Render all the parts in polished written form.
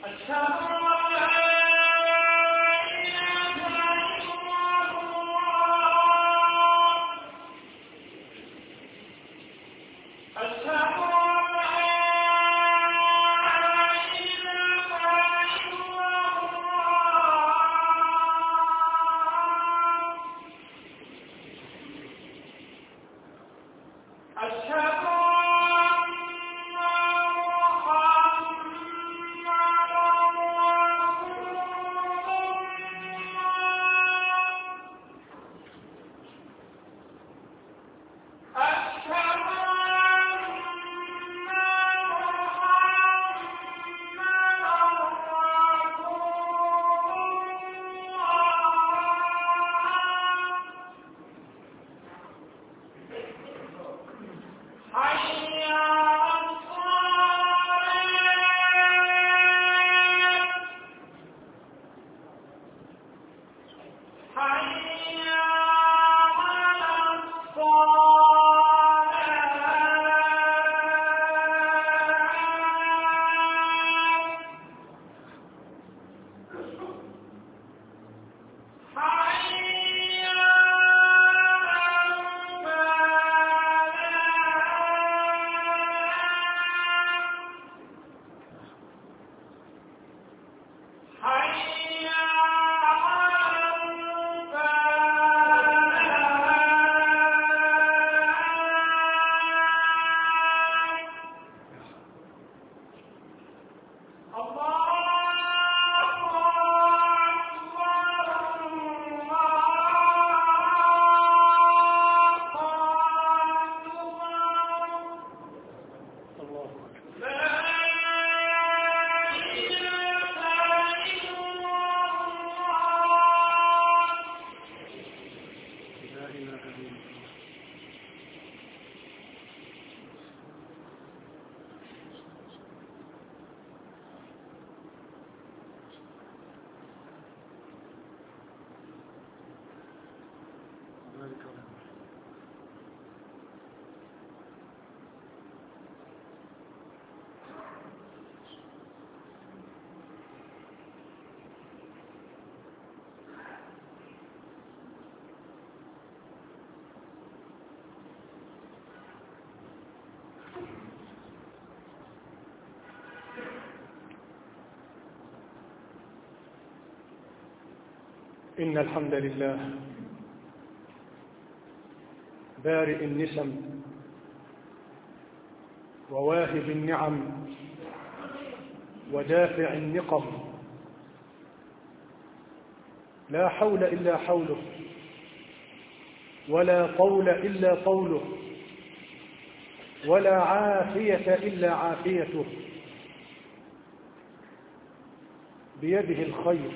إن الحمد لله بارئ النسم وواهب النعم ودافع النقم، لا حول إلا حوله ولا طول إلا طوله ولا عافية إلا عافيته، بيده الخير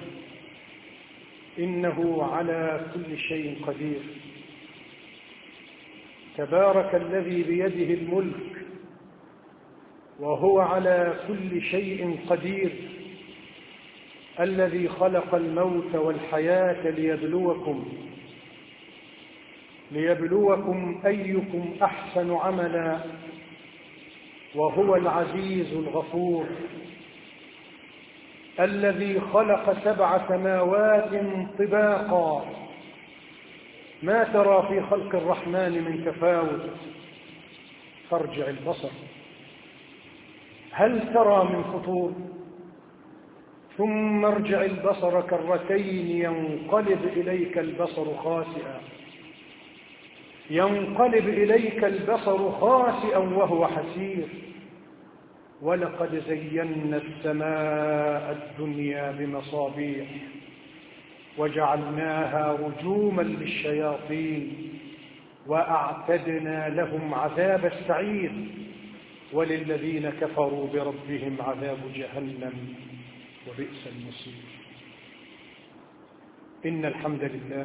إنه على كل شيء قدير. تبارك الذي بيده الملك وهو على كل شيء قدير، الذي خلق الموت والحياة ليبلوكم أيكم أحسن عملا، وهو العزيز الغفور، الذي خلق 7 سماوات طباقا، ما ترى في خلق الرحمن من تفاوت، فارجع البصر هل ترى من فطور، ثم ارجع البصر كرتين ينقلب إليك البصر خاسئا وهو حسير. ولقد زينا السماء الدنيا بمصابيح وجعلناها رجوما للشياطين وأعتدنا لهم عذاب السعير، وللذين كفروا بربهم عذاب جهنم وبئس المصير. إن الحمد لله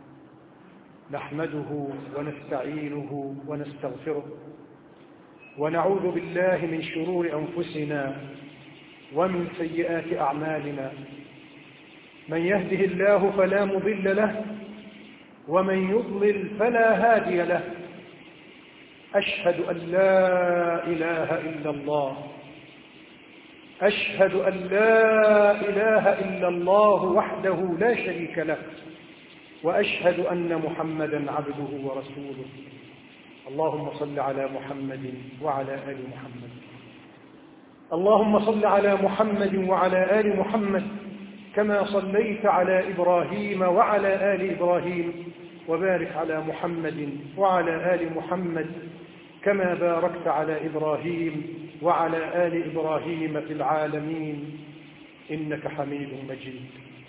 نحمده ونستعينه ونستغفره، ونعوذ بالله من شرور أنفسنا ومن سيئات أعمالنا، من يهده الله فلا مضل له ومن يضلل فلا هادي له. أشهد أن لا إله إلا الله أشهد أن لا إله إلا الله وحده لا شريك له، وأشهد أن محمدا عبده ورسوله. اللهم صل على محمد وعلى آل محمد. اللهم صل على محمد وعلى آل محمد كما صليت على إبراهيم وعلى آل إبراهيم، وبارك على محمد وعلى آل محمد كما باركت على إبراهيم وعلى آل إبراهيم في العالمين إنك حميد مجيد.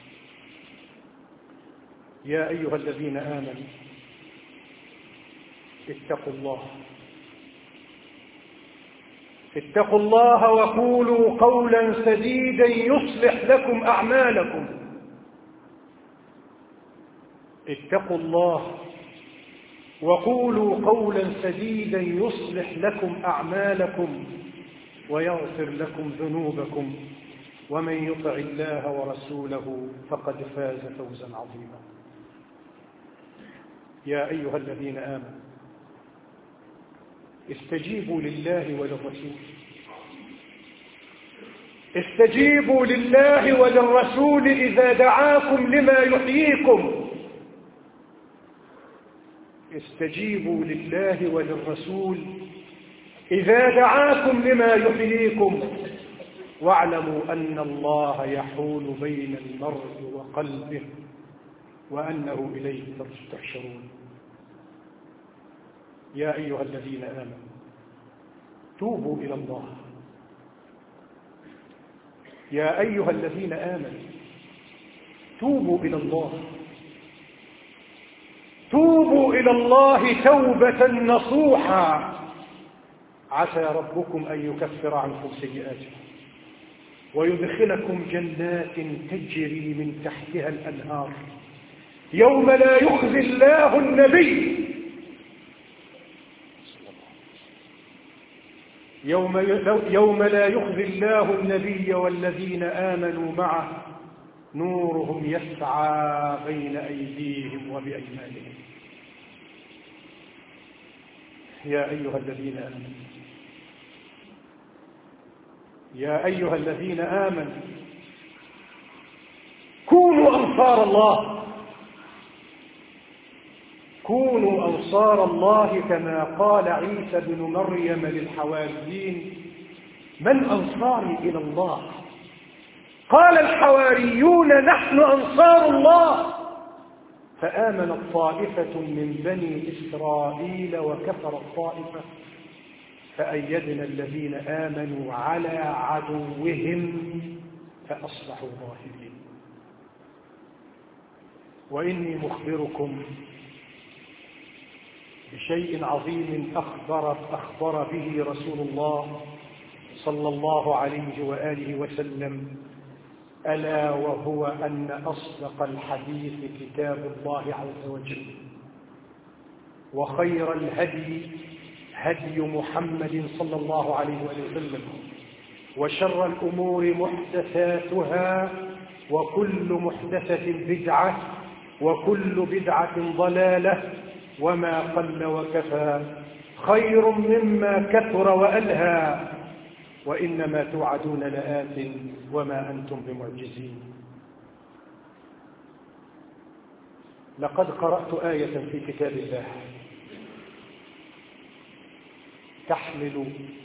يا أيها الذين آمنوا اتقوا الله وقولوا قولا سديدا يصلح لكم أعمالكم. اتقوا الله وقولوا قولا سديدا يصلح لكم أعمالكم ويغفر لكم ذنوبكم، ومن يطع الله ورسوله فقد فاز فوزا عظيما. يا أيها الذين آمنوا استجيبوا لله وللرسول، استجيبوا لله وللرسول إذا دعاكم لما يحييكم. استجيبوا لله وللرسول إذا دعاكم لما يحييكم، واعلموا أن الله يحول بين المرء وقلبه وأنه إليه تحشرون. يا أيها الذين آمنوا توبوا إلى الله. يا أيها الذين آمنوا توبوا إلى الله، توبوا إلى الله توبة نصوحا، عسى ربكم أن يكفر عنكم سيئاتكم ويدخلكم جنات تجري من تحتها الأنهار يوم لا يخزي الله النبي يوم لا يخزي الله النبي والذين آمنوا معه نورهم يسعى بين أيديهم وبأيمانهم. يا أيها الذين آمنوا، يا أيها الذين آمنوا كونوا أنصار الله، كونوا أنصار الله كما قال عيسى بن مريم للحواريين: من أنصاري إلى الله؟ قال الحواريون: نحن أنصار الله. فآمنت طائفة من بني إسرائيل وكفرت طائفة فأيدنا الذين آمنوا على عدوهم فأصبحوا ظاهرين. وإني مخبركم بشيء عظيم أخبر به رسول الله صلى الله عليه وآله وسلم، ألا وهو أن أصدق الحديث كتاب الله عز وجل، وخير الهدي هدي محمد صلى الله عليه وسلم، وشر الأمور محدثاتها، وكل محدثة بدعة، وكل بدعة ضلالة، وما قل وكفى خير مما كثر وألهى، وإنما توعدون لآت وما أنتم بمعجزين. لقد قرأت آية في كتاب الله تحمل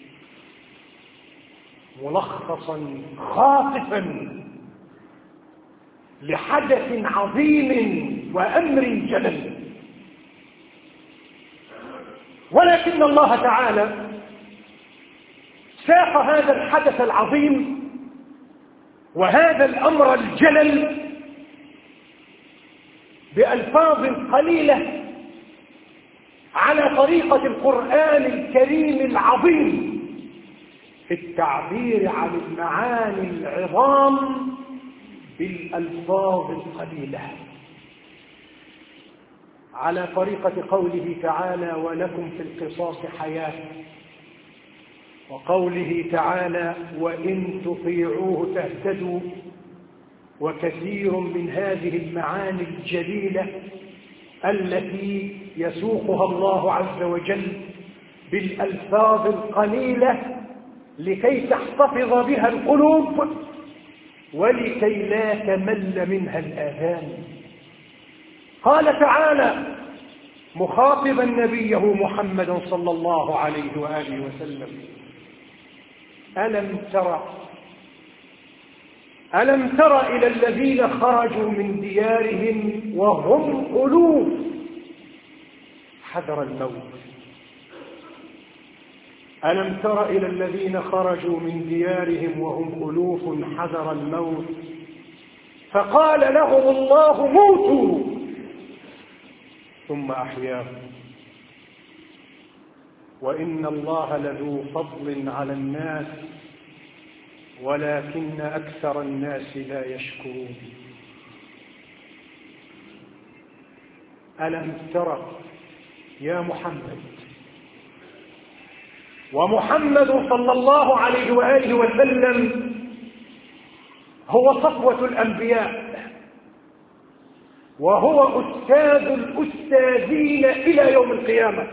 ملخصا خاطفا لحدث عظيم وأمر جلل، ولكن الله تعالى ساق هذا الحدث العظيم وهذا الأمر الجلل بألفاظ قليلة على طريقة القرآن الكريم العظيم في التعبير عن المعاني العظام بالألفاظ القليلة، على طريقة قوله تعالى: ولكم في القصاص حياة، وقوله تعالى: وإن تطيعوه تهتدوا. وكثير من هذه المعاني الجليلة التي يسوقها الله عز وجل بالألفاظ القليلة لكي تحتفظ بها القلوب ولكي لا تمل منها الآذان. قال تعالى مخاطبا نبيه محمدا صلى الله عليه وآله وسلم: ألم تر إلى الذين خرجوا من ديارهم وهم ألوف حذر الموت. ألم تر إلى الذين خرجوا من ديارهم وهم ألوف حذر الموت فقال لهم الله موتوا ثم أحياهم وإن الله لذو فضل على الناس ولكن أكثر الناس لا يشكرون. ألم تر يا محمد، ومحمد صلى الله عليه وآله وسلم هو صفوة الأنبياء، وهو أستاذ الأستاذين إلى يوم القيامة،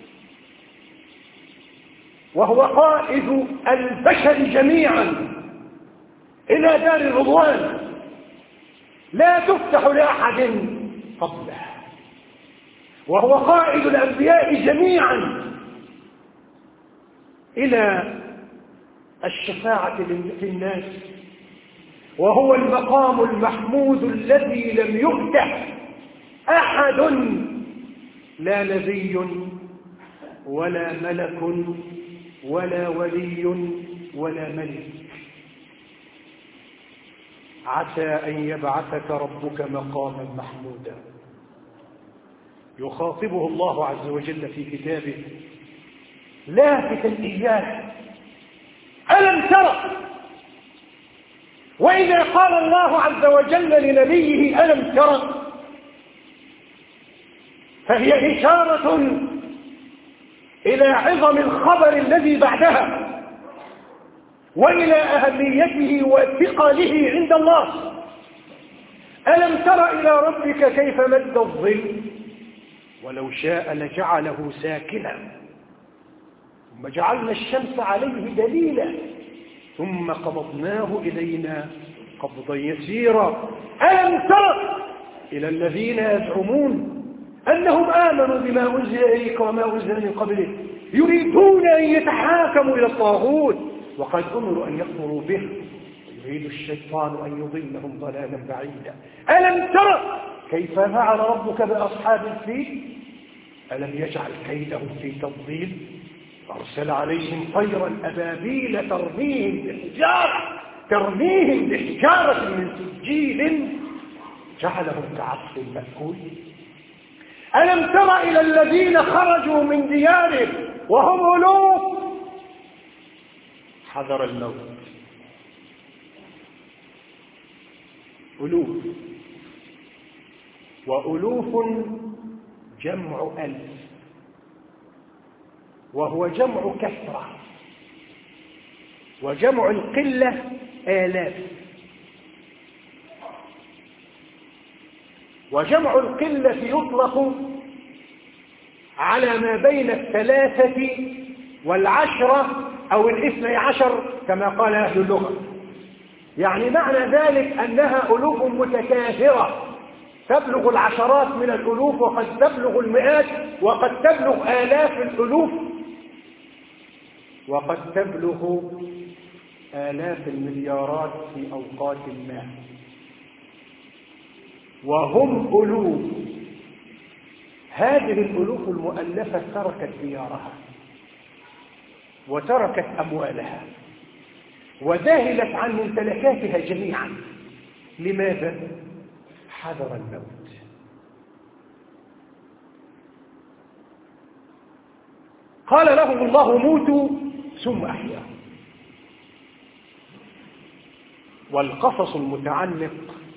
وهو قائد البشر جميعا إلى دار الرضوان لا تفتح لأحد قبله، وهو قائد الأنبياء جميعا إلى الشفاعة للناس، وهو المقام المحمود الذي لم يؤته أحد، لا نبي ولا ملك ولا ولي ولا ملك. عسى أن يبعثك ربك مقاما محمودا. يخاطبه الله عز وجل في كتابه لافتا إياه: ألم تر؟ وإذا قال الله عز وجل لنبيه ألم تر فهي إشارة إلى عظم الخبر الذي بعدها وإلى أهميته وثقله عند الله. ألم تر إلى ربك كيف مد الظل ولو شاء لجعله ساكنا ثم جعلنا الشمس عليه دليلا ثم قبضناه إلينا قبضا يسيرا. ألم تر إلى الذين يزعمون أنهم آمنوا بما أنزل إليك وما أنزل من قبلك يريدون أن يتحاكموا إلى الطاغوت وقد أمروا أن يكفروا به يريد الشيطان أن يضلهم ضلالا بعيدا. ألم تر كيف فعل ربك بأصحاب الفيل ألم يجعل كيدهم في تضليل أرسل عليهم طيرا أبابيل ترميهم بحجارة من سجيل جعلهم كعصف مأكول. ألم تر إلى الذين خرجوا من ديارهم وهم ألوف حذر الموت. ألوف، وألوف جمع ألف، وهو جمع كثرة، وجمع القلة آلاف، وجمع القلة يطلق على ما بين 3 و10 أو 12 كما قال أهل اللغة. يعني معنى ذلك أنها ألوف متكاثرة تبلغ العشرات من الألوف، وقد تبلغ المئات، وقد تبلغ آلاف الألوف، وقد تبلغ آلاف المليارات في أوقات ما. وهم ألوف. هذه الألوف المؤلفة تركت ديارها وتركت أموالها وذهلت عن ممتلكاتها جميعا. لماذا؟ حذر الموت. قال لهم الله موتوا ثم أحياهم. والقصص المتعلق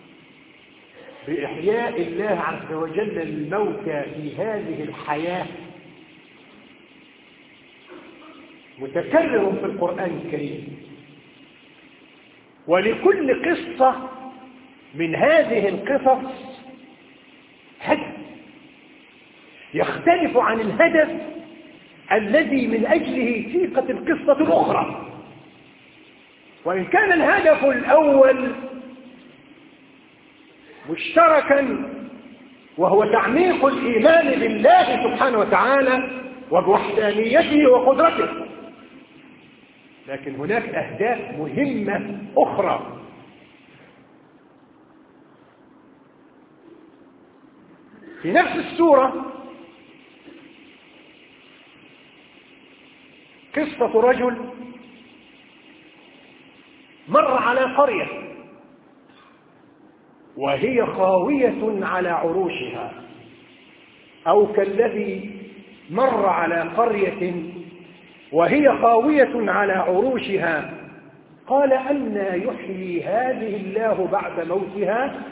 بإحياء الله عز وجل الموتى في هذه الحياة متكرر في القرآن الكريم، ولكل قصة من هذه القصص هدف يختلف عن الهدف الذي من أجله سيقت القصة الأخرى. وإن كان الهدف الأول مشتركا وهو تعميق الإيمان بالله سبحانه وتعالى وبوحدانيته وقدرته، لكن هناك أهداف مهمة أخرى. في نفس السورة قصة رجل مر على قرية وهي خاوية على عروشها، أو كالذي مر على قرية وهي خاوية على عروشها قال أنى يحيي هذه الله بعد موتها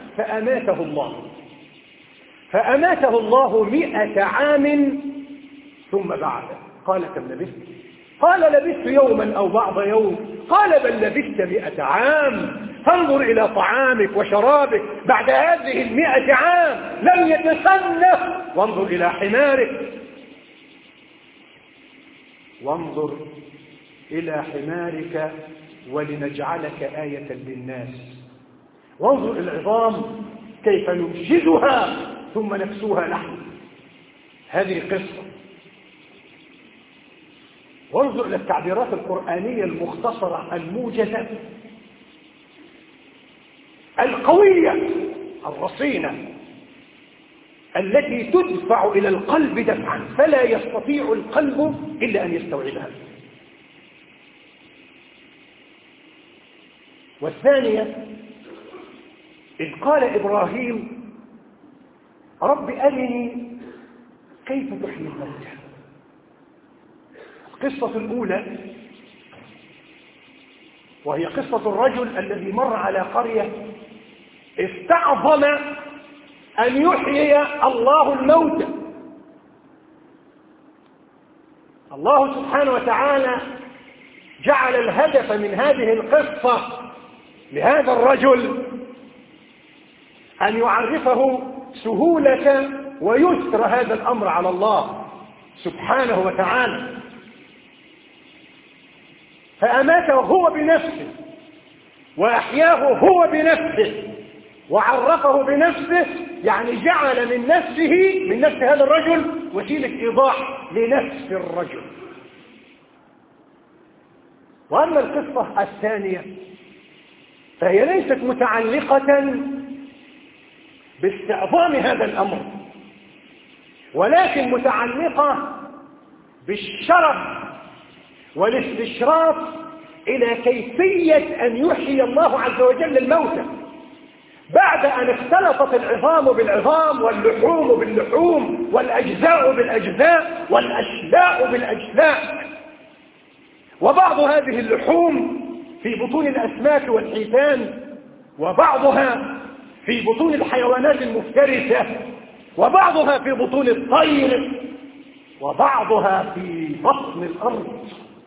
فأماته الله 100 عام ثم بعده. قال كم لبثت؟ قال لبثت يوما أو بعض يوم. قال بل لبثت 100 عام. فانظر إلى طعامك وشرابك بعد هذه 100 عام لم يتسنه، وانظر إلى حمارك، وانظر إلى حمارك ولنجعلك آية للناس، وانظر إلى العظام كيف ننشزها ثم نكسوها لحم. هذه قصة. وانظر إلى التعبيرات القرآنية المختصرة الموجزة القوية الرصينة التي تدفع إلى القلب دفعا فلا يستطيع القلب إلا أن يستوعبها. والثانية إذ قال إبراهيم رب أرني كيف تحيي الموتى. القصة الأولى وهي قصة الرجل الذي مر على قرية استعظم أن يحيي الله الموتى. الله سبحانه وتعالى جعل الهدف من هذه القصة لهذا الرجل أن يعرفه سهولة ويسر هذا الأمر على الله سبحانه وتعالى، فأماته هو بنفسه وأحياه هو بنفسه وعرفه بنفسه، يعني جعل من نفس هذا الرجل وسيلة إيضاح لنفس الرجل. وأما القصة الثانية فهي ليست متعلقة باستعظام هذا الأمر، ولكن متعلقة بالشرف والاستشراف إلى كيفية أن يحيي الله عز وجل الموتى بعد أن اختلطت العظام بالعظام واللحوم باللحوم والأجزاء بالأجزاء والأشلاء بالأجزاء، وبعض هذه اللحوم في بطون الأسماك والحيتان، وبعضها في بطون الحيوانات المفترسة، وبعضها في بطون الطير، وبعضها في بطن الأرض.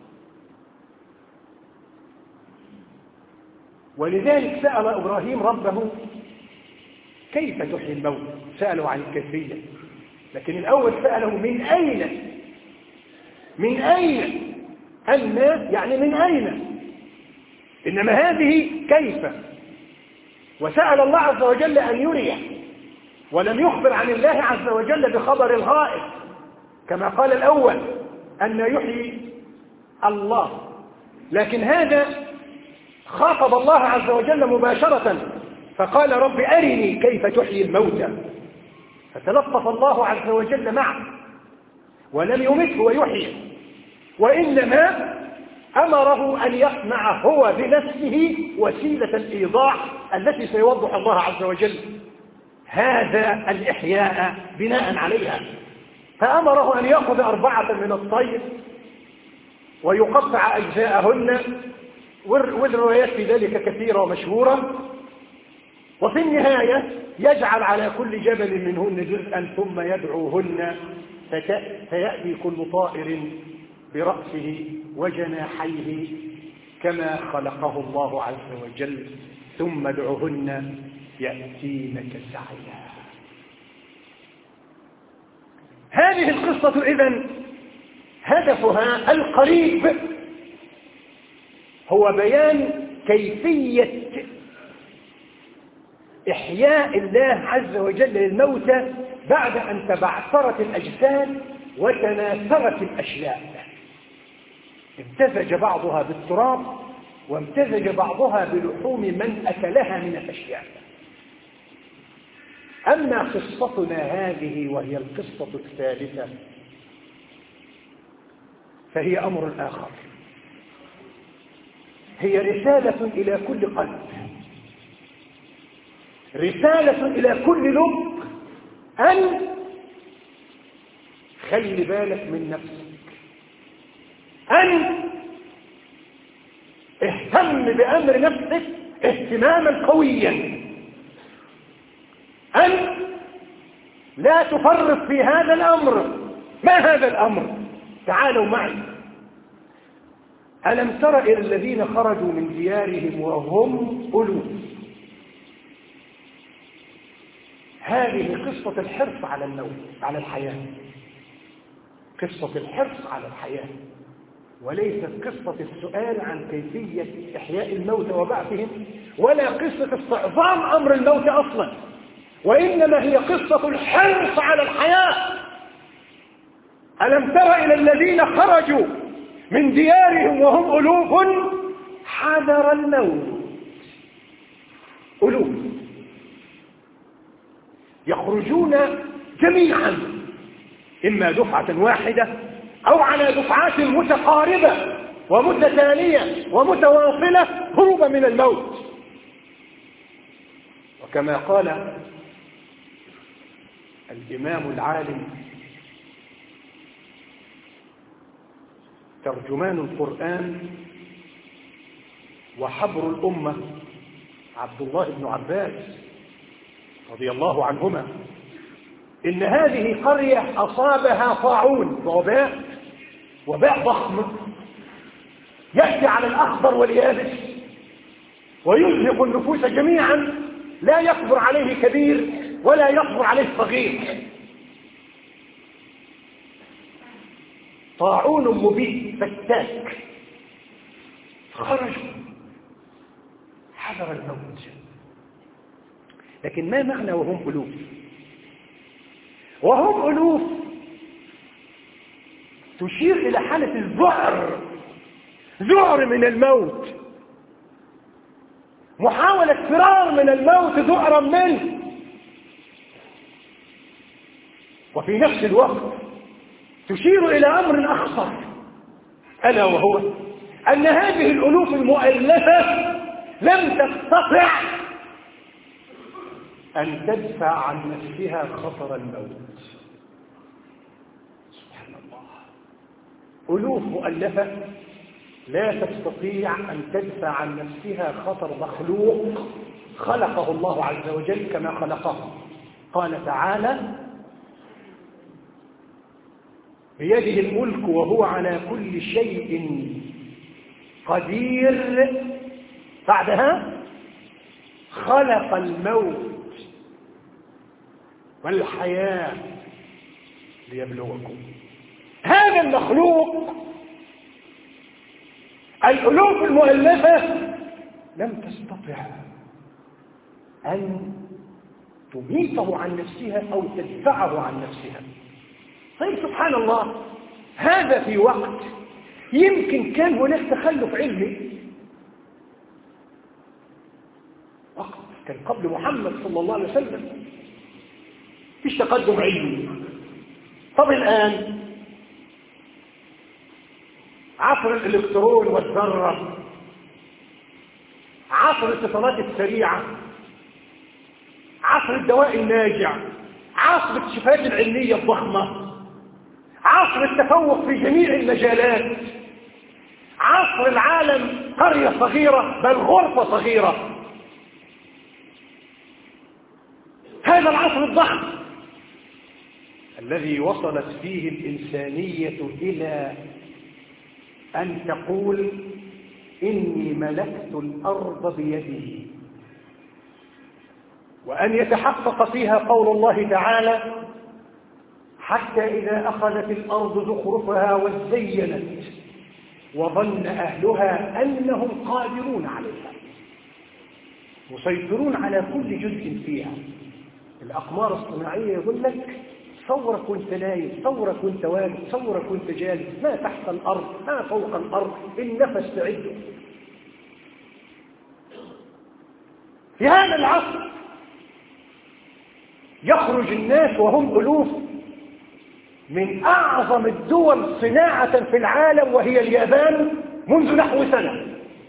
ولذلك سأل إبراهيم ربه كيف تحيي الموت، سأله عن الكيفية، لكن الأول سأله من أين أن يعني من أين، إنما هذه كيف. وسأل الله عز وجل أن يريه، ولم يخبر عن الله عز وجل بخبر الغائب كما قال الأول أن يحيي الله، لكن هذا خاطب الله عز وجل مباشرة فقال رب أرني كيف تحيي الموتى، فتلطف الله عز وجل معه ولم يمته ويحيي، وإنما أمره أن يصنع هو بنفسه وسيلة الإيضاح التي سيوضح الله عز وجل هذا الإحياء بناء عليها. فأمره أن يأخذ 4 من الطير ويقطع أجزاءهن، والروايات في ذلك كثيرة ومشهورة، وفي النهاية يجعل على كل جبل منهن جزءا ثم يدعوهن فيأتي كل طائر برأسه وجناحيه كما خلقه الله عز وجل، ثم ادعهن يأتينك سعيا. هذه القصة إذن هدفها القريب هو بيان كيفية إحياء الله عز وجل للموتى بعد أن تبعثرت الأجساد وتناثرت الأشلاء. امتزج بعضها بالتراب وامتزج بعضها بلحوم من أكلها من الأشياء. أما قصتنا هذه وهي القصة الثالثة فهي أمر آخر، هي رسالة إلى كل قلب، رسالة إلى كل لب، أن خلي بالك من نفسك، أن اهتم بأمر نفسك اهتماما قويا، أن لا تفرط في هذا الأمر. ما هذا الأمر؟ تعالوا معي. ألم تر إلى الذين خرجوا من ديارهم وهم ألوف؟ هذه قصة الحرص على الموت، على الحياة، قصة الحرص على الحياة، وليست قصة السؤال عن كيفية إحياء الموت وبعثهم، ولا قصة استعظام أمر الموت أصلا، وإنما هي قصة الحرص على الحياة. ألم تر إلى الذين خرجوا من ديارهم وهم ألوف حذر الموت، ألوف يخرجون جميعا، إما دفعة واحدة أو على دفعات متقاربة ومتتالية ومتواصلة هروبا من الموت. وكما قال الإمام العالم ترجمان القرآن وحبر الأمة عبد الله بن عباس رضي الله عنهما، إن هذه قرية أصابها طاعون، وباء ضخم يأتي على الأخضر واليابس ويزهق النفوس جميعا، لا يصبر عليه كبير ولا يصبر عليه صغير. طاعون مبيد فتاك، خرجوا حذر الموت. لكن ما معنى وهم ألوف؟ وهم ألوف تشير إلى حالة الذعر، ذعر من الموت، محاولة فرار من الموت ذعرا منه. وفي نفس الوقت تشير إلى أمر أخطر، ألا وهو أن هذه الألوف المؤلفة لم تستطع أن تدفع عن نفسها خطر الموت. سبحان الله، ألوف مؤلفة لا تستطيع أن تدفع عن نفسها خطر مخلوق خلقه الله عز وجل كما خلقه. قال تعالى: بيده الملك وهو على كل شيء قدير. بعدها: خلق الموت والحياة ليبلوكم. هذا المخلوق، الألوف المؤلفة، لم تستطع أن تميته عن نفسها أو تدفعه عن نفسها. طيب سبحان الله، هذا في وقت يمكن كان هناك تخلف علمي، وقت كان قبل محمد صلى الله عليه وسلم فيش تقدم علمي. طب الآن عصر الإلكترون والذرة، عصر الاتصالات السريعة، عصر الدواء الناجع، عصر الاكتشافات العلمية الضخمة، عصر التفوق في جميع المجالات، عصر العالم قرية صغيرة بل غرفة صغيرة. هذا العصر الضخم الذي وصلت فيه الإنسانية إلى أن تقول: إني ملكت الأرض بيدي، وأن يتحقق فيها قول الله تعالى: حتى إذا أخذت الأرض زخرفها وزينت وظن أهلها أنهم قادرون عليها، مسيطرون على كل جزء فيها. الأقمار الصناعية يقول لك صورك وانت نايم، صورك وانت واقف، صورك وانت جالس، ما تحت الأرض ما فوق الأرض، النفس تعده. في هذا العصر يخرج الناس وهم ألوف من أعظم الدول صناعة في العالم وهي اليابان منذ نحو سنة،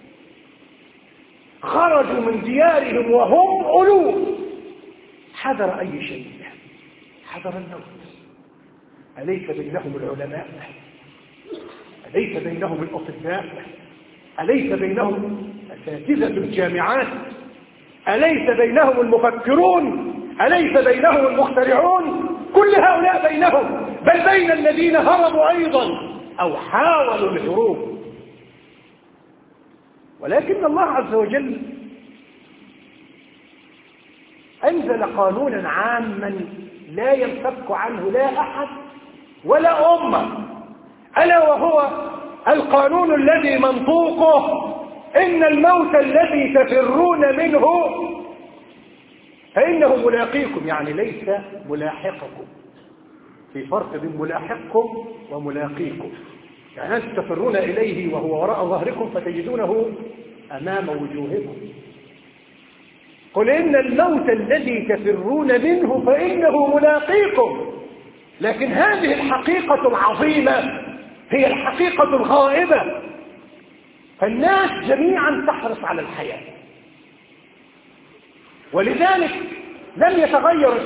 خرجوا من ديارهم وهم ألوف حذر أي شيء، حذر الموت. أليس بينهم العلماء؟ أليس بينهم الأطباء؟ أليس بينهم أساتذة الجامعات؟ أليس بينهم المفكرون؟ أليس بينهم المخترعون؟ كل هؤلاء بينهم، بل بين الذين هربوا أيضا أو حاولوا الهروب. ولكن الله عز وجل أنزل قانونا عاما لا ينفك عنه لا أحد ولا أمة، ألا وهو القانون الذي منطوقه إن الموت الذي تفرون منه فإنه ملاقيكم، يعني ليس ملاحقكم. في فرق بين ملاحقكم وملاقيكم، يعني أنتم تفرون إليه وهو وراء ظهركم فتجدونه أمام وجوهكم. قل إن الموت الذي تفرون منه فإنه ملاقيكم. لكن هذه الحقيقة العظيمة هي الحقيقة الغائبة، فالناس جميعا تحرص على الحياة، ولذلك لم يتغير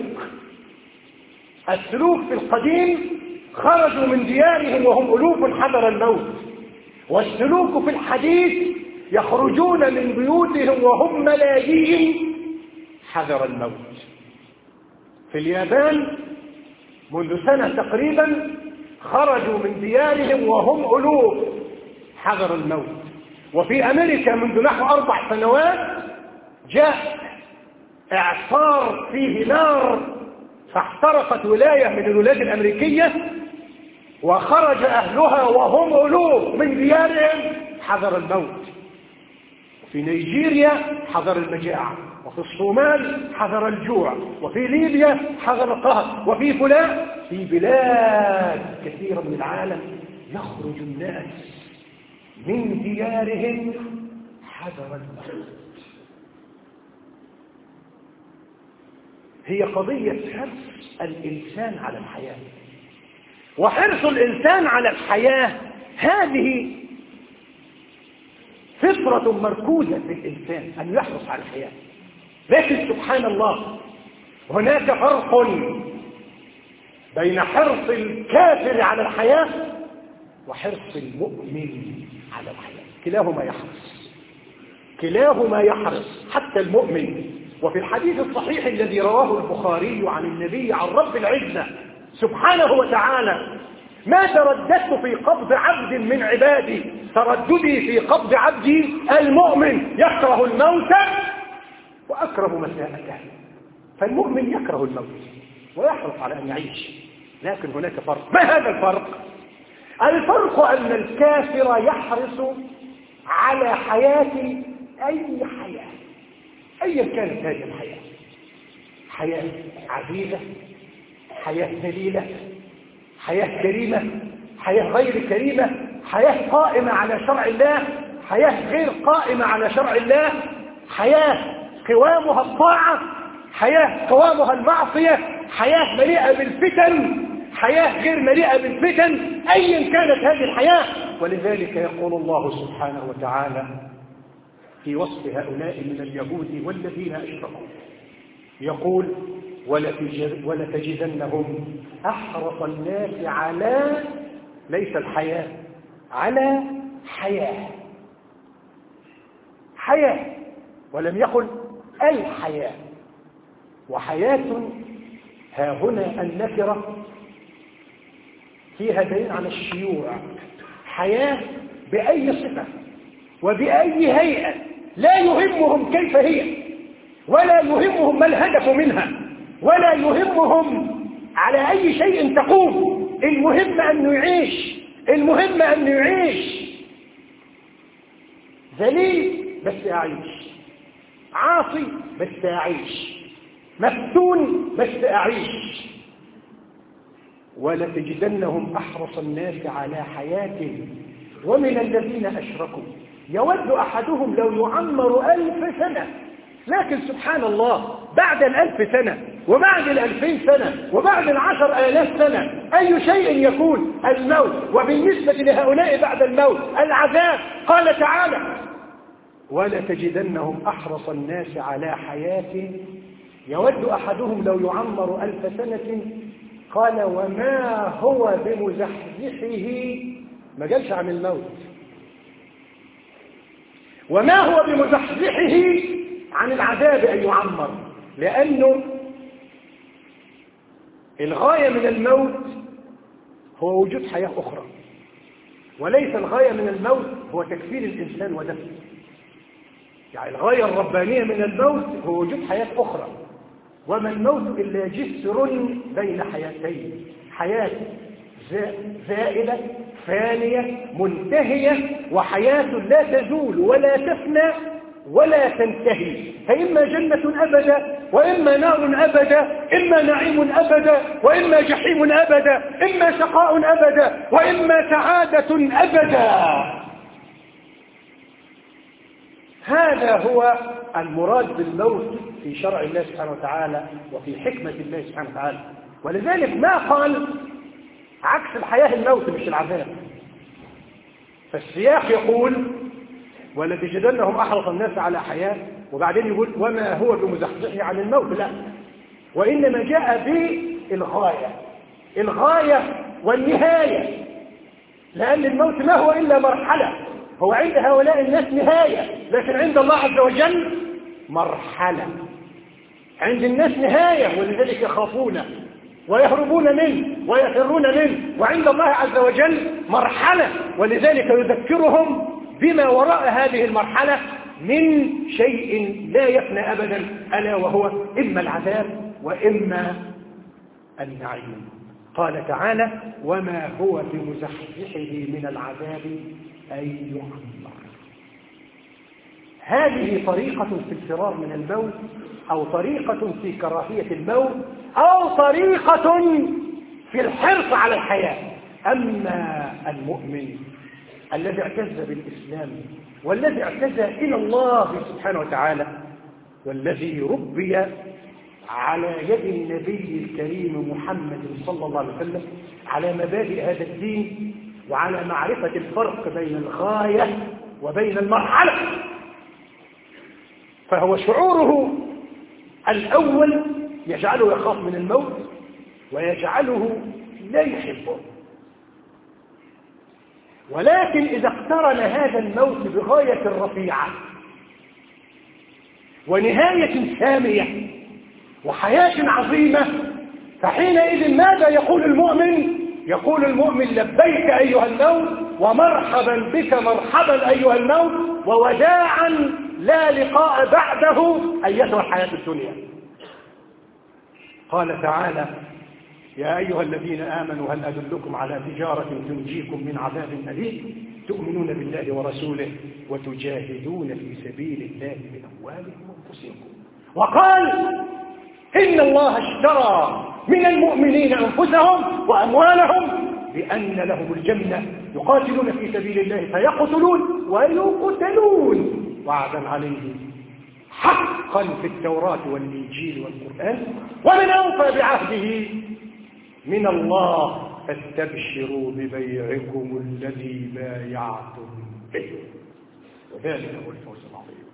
السلوك في القديم خرجوا من ديارهم وهم ألوف حذر الموت، والسلوك في الحديث يخرجون من بيوتهم وهم ملايين حذر الموت. في اليابان منذ سنة تقريبا خرجوا من ديارهم وهم ألوف حذر الموت. وفي أمريكا منذ نحو 4 سنوات جاء إعصار فيه نار فاحترقت ولاية من الولايات الأمريكية وخرج أهلها وهم ألوف من ديارهم حذر الموت. في نيجيريا حذر المجاعة، وفي الصومال حذر الجوع، وفي ليبيا حذر القهر، وفي فلان في بلاد كثيرة من العالم يخرج الناس من ديارهم حذر الموت. هي قضية حرص الإنسان على الحياة، وحرص الإنسان على الحياة هذه فطرة مركوزة في الإنسان أن يحرص على الحياة. لكن سبحان الله هناك فرق بين حرص الكافر على الحياة وحرص المؤمن على الحياة. كلاهما يحرص حتى المؤمن. وفي الحديث الصحيح الذي رواه البخاري عن النبي عن رب العزة سبحانه وتعالى: ما ترددت في قبض عبد من عبادي ترددي في قبض عبدي المؤمن يكره الموت وأكره مساءته. فالمؤمن يكره الموت ويحرص على أن يعيش، لكن هناك فرق. ما هذا الفرق؟ الفرق أن الكافر يحرص على حياة أي حياة أيا كانت هذه الحياة، حياة عزيزة، حياة ذليلة، حياة كريمة، حياة غير كريمة، حياة قائمة على شرع الله، حياة غير قائمة على شرع الله، حياة قوامها الطاعة، حياة قوامها المعصية، حياة مليئة بالفتن، حياة غير مليئة بالفتن، أيا كانت هذه الحياة. ولذلك يقول الله سبحانه وتعالى في وصف هؤلاء من اليهود والذين أشركوا، يقول: ولتجدنهم أحرص الناس على، ليس الحياة، على حياة، ولم يقل الحياة. وحياة ها هنا النكرة فيها دليل على الشيوع. حياة بأي صفة وبأي هيئة، لا يهمهم كيف هي، ولا يهمهم ما الهدف منها، ولا يهمهم على أي شيء تقوم. المهم أنه يعيش، المهم أنه يعيش ذليل بس أعيش، عاصي بس أعيش، مفتون بس أعيش. ولتجدنهم أحرص الناس على حياة ومن الذين أشركوا يود أحدهم لو يعمر 1000 سنة. لكن سبحان الله، بعد 1000 سنة وبعد 2000 سنة وبعد 10,000 سنة أي شيء يكون؟ الموت. وبالنسبة لهؤلاء بعد الموت العذاب. قال تعالى: ولتجدنهم أحرص الناس على حياة يود أحدهم لو يعمر 1000 سنة. قال: وما هو بمزحزحه، ما قالش عن الموت، وما هو بمزحزحه عن العذاب أن يعمر، لأنه الغاية من الموت هو وجود حياة أخرى، وليس الغاية من الموت هو تكفير الإنسان ودفنه. يعني الغاية الربانية من الموت هو وجود حياة أخرى. وما الموت إلا جسر بين حياتين، حياة زائلة فانية منتهية، وحياة لا تزول ولا تفنى ولا تنتهي. فإما جنة أبدا وإما نار أبدا، إما نعيم أبدا وإما جحيم أبدا، إما شقاء أبدا وإما سعادة أبدا. هذا هو المراد بالموت في شرع الله سبحانه وتعالى وفي حكمة الله سبحانه وتعالى. ولذلك ما قال عكس الحياة الموت مش العذاب. فالسياق يقول: ولتجدنهم أحرص الناس على حياة، وبعدين يقول: وما هو بمزحزحه عن الموت. لا، وإنما جاء بالغاية، الغاية والنهاية، لأن الموت ما هو إلا مرحلة. هو عند هؤلاء الناس نهاية، لكن عند الله عز وجل مرحلة. عند الناس نهاية، ولذلك يخافونه ويهربون منه ويفرون منه، وعند الله عز وجل مرحلة، ولذلك يذكرهم بما وراء هذه المرحلة من شيء لا يفنى أبدا، ألا وهو إما العذاب وإما النعيم. قال تعالى: وما هو بمزحزحه من العذاب أن يعمر. هذه طريقة في الفرار من الموت، أو طريقة في كراهية الموت، أو طريقة في الحرص على الحياة. أما المؤمن الذي اعتز بالإسلام والذي اعتز إلى الله سبحانه وتعالى، والذي ربي على يد النبي الكريم محمد صلى الله عليه وسلم على مبادئ هذا الدين، وعلى معرفة الفرق بين الغاية وبين المرحلة، فهو شعوره الأول يجعله يخاف من الموت ويجعله لا يحبه. ولكن إذا اقترن هذا الموت بغاية رفيعة ونهاية سامية وحياة عظيمة، فحينئذ ماذا يقول المؤمن؟ يقول المؤمن: لبيك أيها الموت، ومرحبا بك مرحبا أيها الموت، ووداعا لا لقاء بعده أيتها الحياة الدنيا. قال تعالى: يا أيها الذين آمنوا هل أدلكم على تجارة تنجيكم من عذاب أليم تؤمنون بالله ورسوله وتجاهدون في سبيل الله بأموالكم وأنفسكم. وقال: إن الله اشترى من المؤمنين أنفسهم وأموالهم بأن لهم الجنة يقاتلون في سبيل الله فيقتلون ويقتلون وعدا عليه حقا في التوراة والإنجيل والقرآن ومن أوفى بعهده من الله فاستبشروا ببيعكم الذي بايعتم به وذلك هو الفوز العظيم.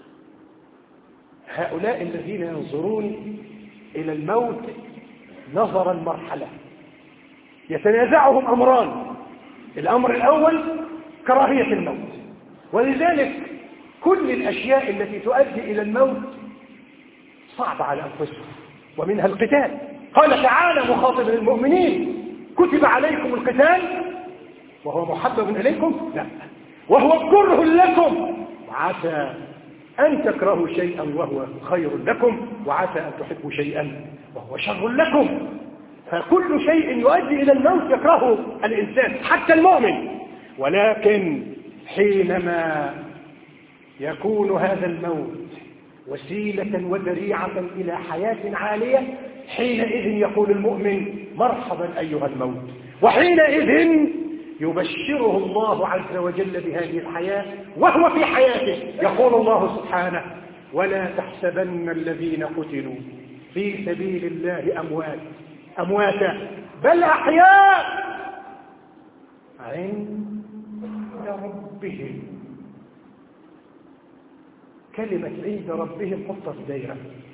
هؤلاء الذين ينظرون إلى الموت نظر المرحلة يتنازعهم أمران. الأمر الأول كراهية الموت، ولذلك كل الأشياء التي تؤدي إلى الموت صعبة على أنفسهم، ومنها القتال. قال تعالى مخاطبا المؤمنين: كتب عليكم القتال وهو محبب إليكم؟ لا، وهو كره لكم، وعسى أن تكرهوا شيئا وهو خير لكم، وعسى أن تحبوا شيئا وهو شر لكم. فكل شيء يؤدي إلى الموت يكرهه الإنسان حتى المؤمن. ولكن حينما يكون هذا الموت وسيلة وذريعة إلى حياة عالية، حينئذ يقول المؤمن مرحبا أيها الموت، وحينئذ يبشره الله عز وجل بهذه الحياة وهو في حياته. يقول الله سبحانه: ولا تحسبن الذين قتلوا في سبيل الله أمواتا بل أحياء عند ربهم. كلمة عند ربهم حطها في دايرة،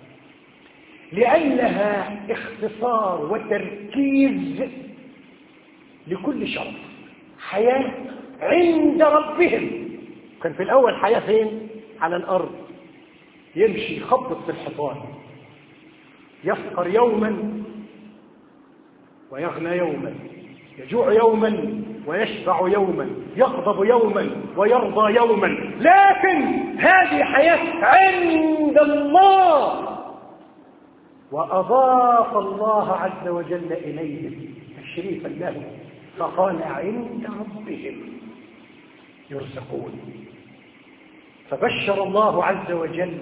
لأنها اختصار وتركيز لكل شرط. حياة عند ربهم. كان في الأول حياة فين؟ على الأرض، يمشي يخبط في الحيطان، يفقر يوما ويغنى يوما، يجوع يوما ويشبع يوما، يغضب يوما ويرضى يوما. لكن هذه حياة عند الله، وأضاف الله عز وجل إليه تشريفا له فقال عند ربهم يرزقون. فبشر الله عز وجل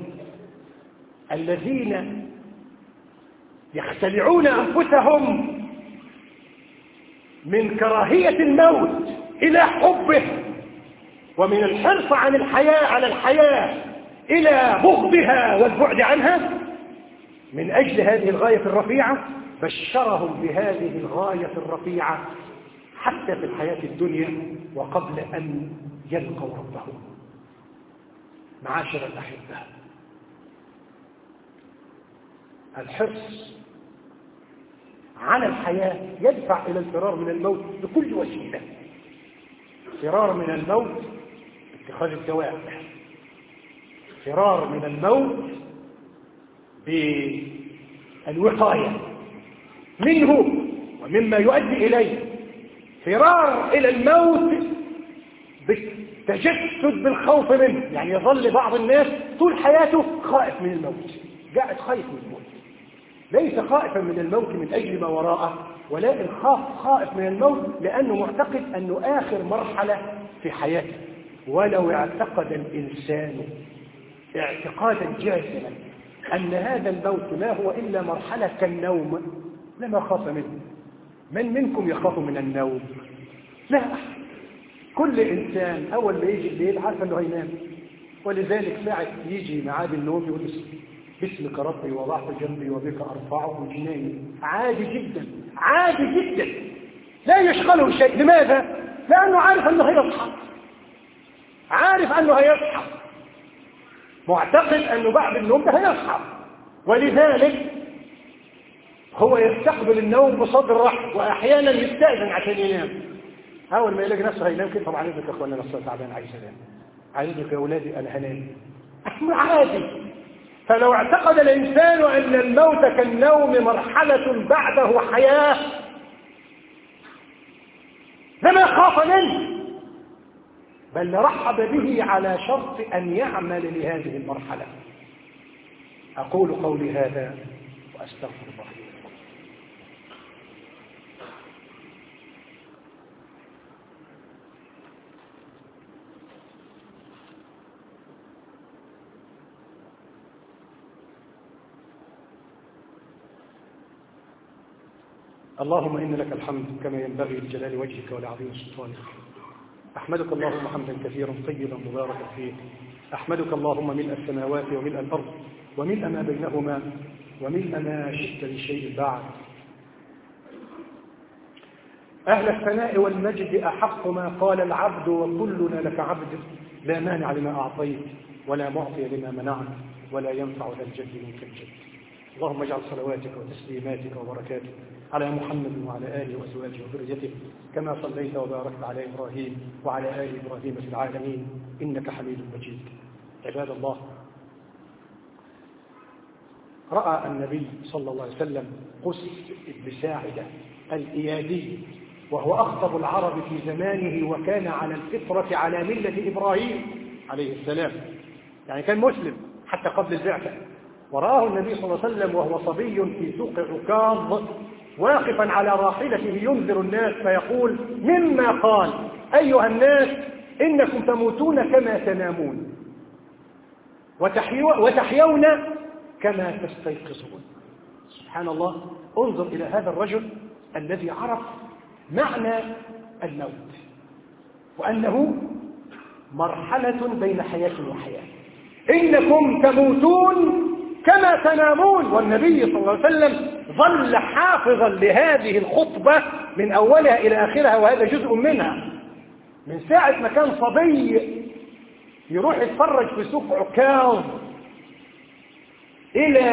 الذين يختلعون أنفسهم من كراهية الموت إلى حبه، ومن الحرص عن الحياة على الحياة إلى بغضها والبعد عنها، من أجل هذه الغاية الرفيعة بشرهم بهذه الغاية الرفيعة حتى في الحياة الدنيا وقبل أن يلقوا ربهم. معاشر الأحبة، الحرص على الحياة يدفع إلى الفرار من الموت بكل وسيلة. فرار من الموت باتخاذ الدواء، فرار من الموت بالوقاية منه ومما يؤدي إليه، فرار إلى الموت بالتجسد بالخوف منه. يعني يظل بعض الناس طول حياته خائف من الموت، قاعد خائف من الموت، ليس خائفا من الموت من أجل ما وراءه، ولكن خائف من الموت لأنه معتقد أنه آخر مرحلة في حياته. ولو اعتقد الإنسان اعتقادا جازما أن هذا الموت لا هو إلا مرحلة كالنوم لما خاف منه. من منكم يخاف من النوم؟ لا أحد. كل إنسان أول ما يجي الليل عارف أنه هينام، ولذلك ساعة يجي ميعاد النوم يقول باسمك ربي وضعت جنبي وبك أرفعه جناني. عادي جدا، عادي جدا، لا يشغله شيء. لماذا؟ لأنه عارف أنه هيصحى، عارف أنه هيصحى، معتقد أنه بعد النوم ده هيصحى، ولذلك هو يستقبل النوم بصدر رحب، وأحيانا يستأذن عشان ينام. أول ما يلاقي نفسه هينام كده طبعا يقول لك يا أخوانا نفسه تعبان عايز أنام، عايز لك يا أولادي أنا هنام. عادي. فلو اعتقد الإنسان أن الموت كالنوم مرحلة بعده حياة لما خاف منه، بل رحب به على شرط أن يعمل لهذه المرحلة. أقول قولي هذا وأستغفر الله. اللهم إن لك الحمد كما ينبغي لجلال وجهك ولعظيم سلطانك. أحمدك اللهم حمدا كثيرا طيبا مباركا فيه. أحمدك اللهم ملء السماوات وملء الأرض وملء ما بينهما وملء ما شئت لشيء بعد. أهل الثناء والمجد أحق ما قال العبد وكلنا لك عبد، لا مانع لما أعطيت ولا معطي لما منعت ولا ينفع ذا الجد منك الجد. اللهم اجعل صلواتك وتسليماتك وبركاتك على محمد وعلى آله وأزواجه وذريته كما صليت وباركت على إبراهيم وعلى آل إبراهيم في العالمين إنك حميد مجيد. عباد الله، رأى النبي صلى الله عليه وسلم قس بن ساعدة الإيادي وهو أخطب العرب في زمانه، وكان على الفطرة على ملة إبراهيم عليه السلام، يعني كان مسلم حتى قبل البعثة. ورآه النبي صلى الله عليه وسلم وهو صبي في سوق عكاظ واقفا على راحلته ينذر الناس فيقول مما قال: أيها الناس إنكم تموتون كما تنامون. وتحيون كما تستيقظون. سبحان الله. انظر إلى هذا الرجل الذي عرف معنى الموت وأنه مرحلة بين حياة وحياة. إنكم تموتون كما تنامون. والنبي صلى الله عليه وسلم ظل حافظا لهذه الخطبة من أولها إلى آخرها، وهذا جزء منها. من ساعة ما كان صبي يروح يتفرج في سوق عكاظ إلى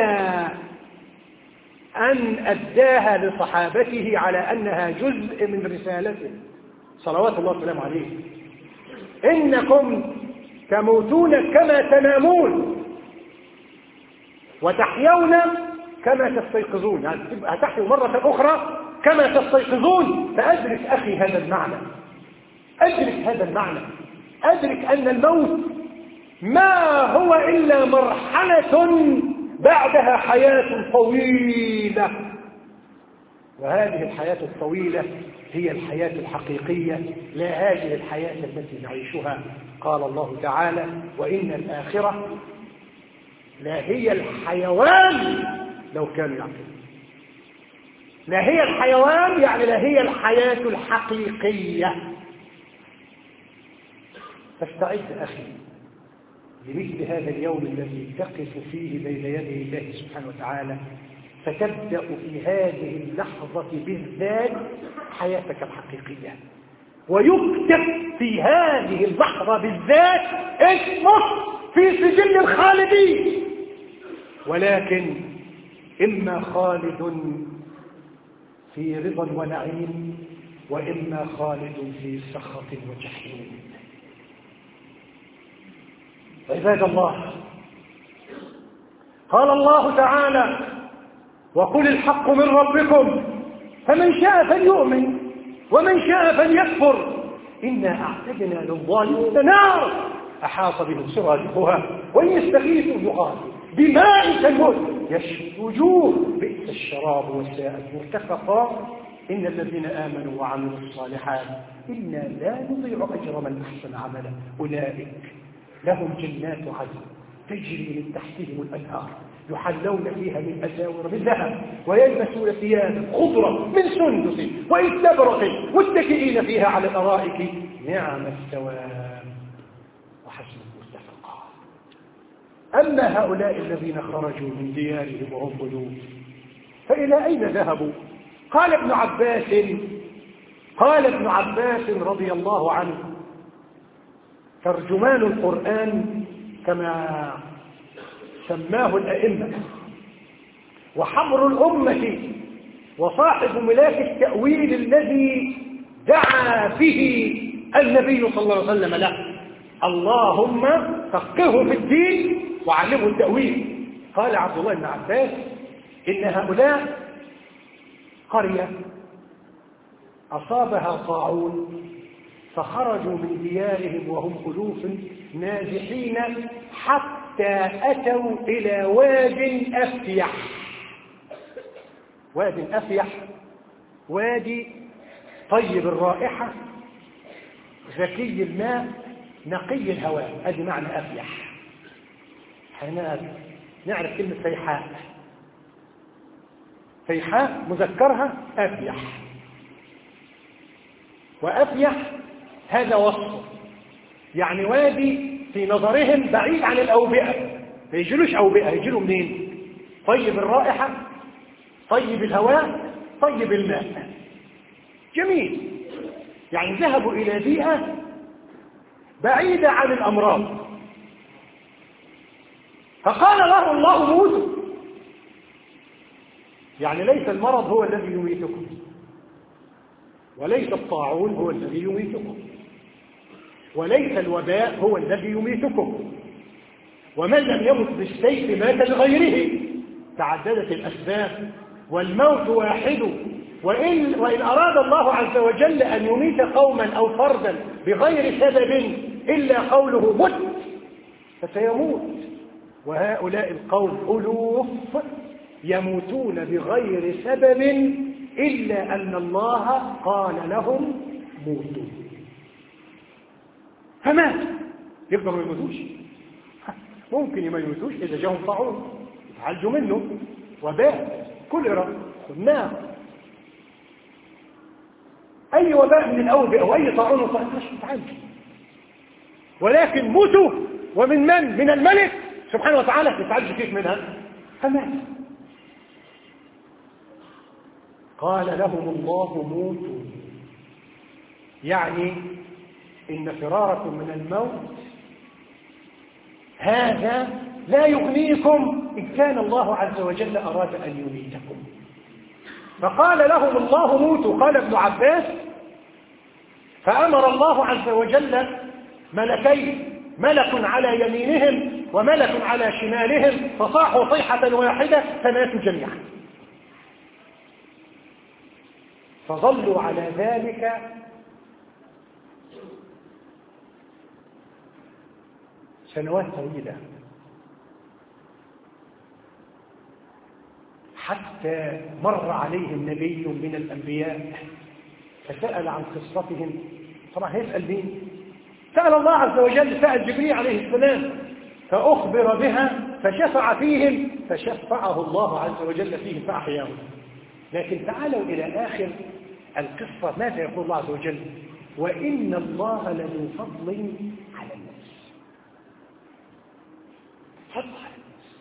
أن أداها لصحابته على أنها جزء من رسالته صلوات الله وسلامه عليه. إنكم تموتون كما تنامون وتحيون كما تستيقظون. يعني هتحيوا مرة أخرى كما تستيقظون. فأدرك أخي هذا المعنى، أدرك هذا المعنى، أدرك أن الموت ما هو إلا مرحلة بعدها حياة طويلة، وهذه الحياة الطويلة هي الحياة الحقيقية، لا هذه الحياة التي نعيشها. قال الله تعالى: وإن الآخرة لا هي الحيوان لو كانوا يعقلون. لا هي الحيوان يعني لا هي الحياة الحقيقية. فاستعد أخي لمثل هذا اليوم الذي تقف فيه بين يدي الله سبحانه وتعالى، فتبدأ في هذه اللحظة بالذات حياتك الحقيقية، ويكتب في هذه اللحظة بالذات اسمك في سجل الخالدين. ولكن إما خالد في رضا ونعيم، وإما خالد في سخط وجحيم. عباد الله، قال الله تعالى: وقل الحق من ربكم فمن شاء فليؤمن ومن شاء فليكفر إنا أعتدنا للظالمين نارا أحاط بهم سرادقها وإن يستغيثوا يغاثوا بماء كالمهل يشفي الوجوه بئس الشراب وساءت مرتفقا إن الذين آمنوا وعملوا الصالحات إنا لا نضيع أجر من أحسن عملا أولئك لهم جنات عدن تجري من تحتهم الأنهار يحلون فيها من أساور من ذهب ويلبسون ثيابا خضرا من سندس واستبرق متكئين فيها على الأرائك نعم الثواب وحسن مرتفقا. أما هؤلاء الذين خرجوا من ديارهم وهم قلوب فإلى أين ذهبوا؟ قال ابن عباس رضي الله عنه ترجمان القرآن كما سماه الأئمة وحبر الأمة وصاحب ملاك التأويل الذي دعا به النبي صلى الله عليه وسلم له: اللهم فقهه في الدين وعلمه التأويل. قال عبد الله بن عباس: إن هؤلاء قرية أصابها طاعون فخرجوا من ديارهم وهم ألوف نازحين حتى أتوا إلى واد أفيح. واد أفيح وادي طيب الرائحة زكي الماء نقي الهواء، هذا معنى أفيح. حين نعرف كلمة فيحاء، فيحاء مذكرها أفيح، وأفيح هذا وصف، يعني وادي في نظرهم بعيد عن الأوبئة، ما يجلوش أوبئة، يجلوا منين؟ طيب الرائحة، طيب الهواء، طيب الماء، جميل. يعني ذهبوا إلى بيئة بعيدة عن الأمراض، فقال له الله موتوا. يعني ليس المرض هو الذي يميتكم، وليس الطاعون هو الذي يميتكم، وليس الوباء هو الذي يميتكم، ومن لم يمت بالسيف مات بغيره. تعددت الأسباب والموت واحد، وإن أراد الله عز وجل أن يميت قوما أو فردا بغير سبب إلا قوله مت فسيموت. وهؤلاء القوم ألوف يموتون بغير سبب إلا أن الله قال لهم موتوا، فمات. يقدروا يموتوش؟ ممكن ما يموتوش إذا جاهم طاعون يتعالجوا منه، وباء كوليرا خناق، أي وباء من الأوبئة أو أي طاعون مش يتعالج. ولكن موتوا ومن من؟ من الملك سبحانه وتعالى. يتعالج كيف منها؟ فمات. قال لهم الله موتوا، يعني إن فراركم من الموت هذا لا يغنيكم إن كان الله عز وجل أراد أن يميتكم. فقال لهم الله موتوا. قال ابن عباس: فأمر الله عز وجل ملكين، ملك على يمينهم وملك على شمالهم، فصاحوا صيحة واحدة فماتوا جميعا. فظلوا على ذلك سنوات طويلة، حتى مر عليهم نبي من الأنبياء فسأل عن قصتهم. طبعا هيسأل مين؟ سأل الله عز وجل، سأل جبريل عليه السلام، فأخبر بها فشفع فيهم، فشفعه الله عز وجل فيهم فأحياهم. لكن تعالوا إلى آخر القصة، ماذا يقول الله عز وجل؟ وإن الله لذو فضل على الناس. فضل على الناس،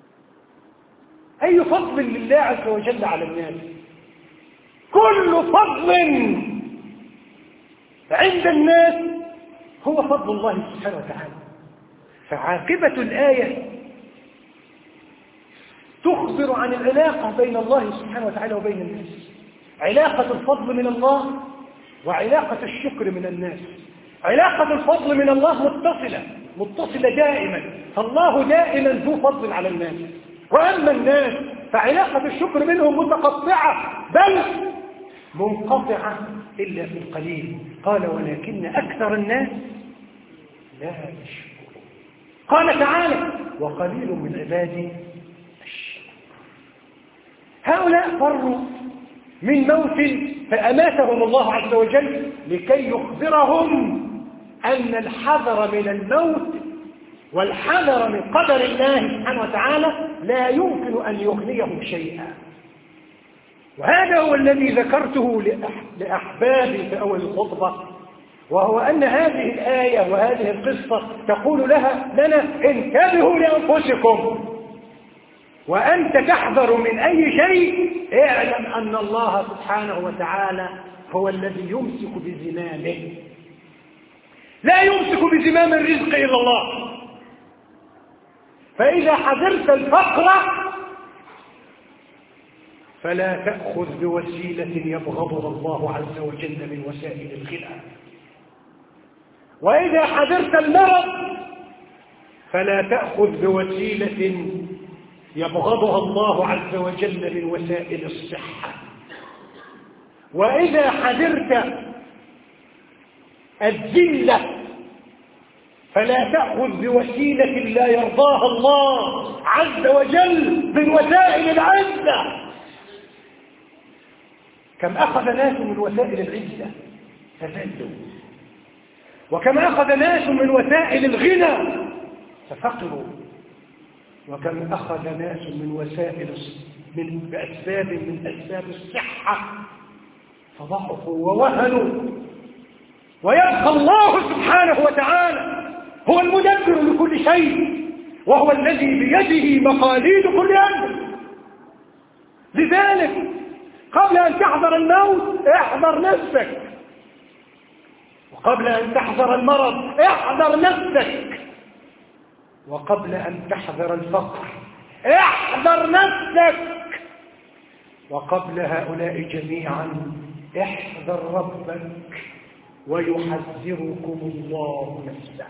أي فضل لله عز وجل على الناس؟ كل فضل عند الناس هو فضل الله سبحانه وتعالى. فعاقبة الآية تخبر عن العلاقة بين الله سبحانه وتعالى وبين الناس، علاقة الفضل من الله وعلاقة الشكر من الناس. علاقة الفضل من الله متصلة دائما، فالله دائما ذو فضل على الناس. وأما الناس فعلاقة الشكر منهم متقطعة بل منقطعة إلا في القليل. قال ولكن أكثر الناس لا يشكرون. قال تعالى وقليل من عبادي الشكور. هؤلاء فروا من موت فأماتهم الله عز وجل لكي يخبرهم أن الحذر من الموت والحذر من قدر الله سبحانه وتعالى لا يمكن أن يغنيهم شيئا. وهذا هو الذي ذكرته لأحبابي في أول الخطبة، وهو أن هذه الآية وهذه القصة تقول لنا انتبهوا لأنفسكم، وأنت تحذر من أي شيء اعلم أن الله سبحانه وتعالى هو الذي يمسك بزمامه. لا يمسك بزمام الرزق إلا الله. فإذا حذرت الفقر فلا تأخذ بوسيلة يبغضها الله عز وجل من وسائل الغنى. وإذا حذرت المرض فلا تأخذ بوسيلة يبغضها الله عز وجل من وسائل الصحة. وإذا حذرت الذلة فلا تأخذ بوسيلة لا يرضاها الله عز وجل من وسائل العزة. كم أخذ ناس من وسائل العزة فذلوا، وكم أخذ ناس من وسائل الغنى ففقروا، وكم أخذ ناس من وسائل من أسباب الصحة فضعفوا ووهنوا. ويبقى الله سبحانه وتعالى هو المدبر لكل شيء، وهو الذي بيده مقاليد كل أمر. لذلك قبل أن تحذر الموت احذر نفسك، وقبل أن تحذر المرض احذر نفسك، وقبل أن تحذر الفقر احذر نفسك، وقبل هؤلاء جميعا احذر ربك ويحذركم الله نفسه.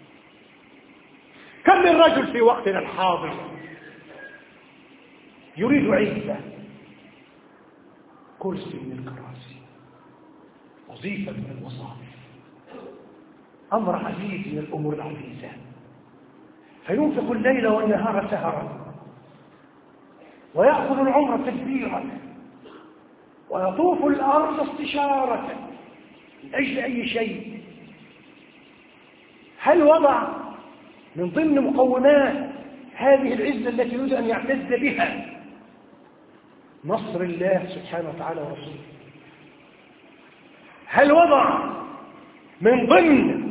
كم من رجل في وقتنا الحاضر يريد عزة، كرسي من الكراسي، وظيفة من الوظائف، أمر عزيز من الأمور العزيزة، فينفق الليل والنهار سهرا، ويأخذ العمر تدبيرا، ويطوف الأرض استشارة من أجل أي شيء. هل وضع من ضمن مقومات هذه العزة التي يريد أن يعتز بها نصر الله سبحانه وتعالى ورسوله. هل وضع من ضمن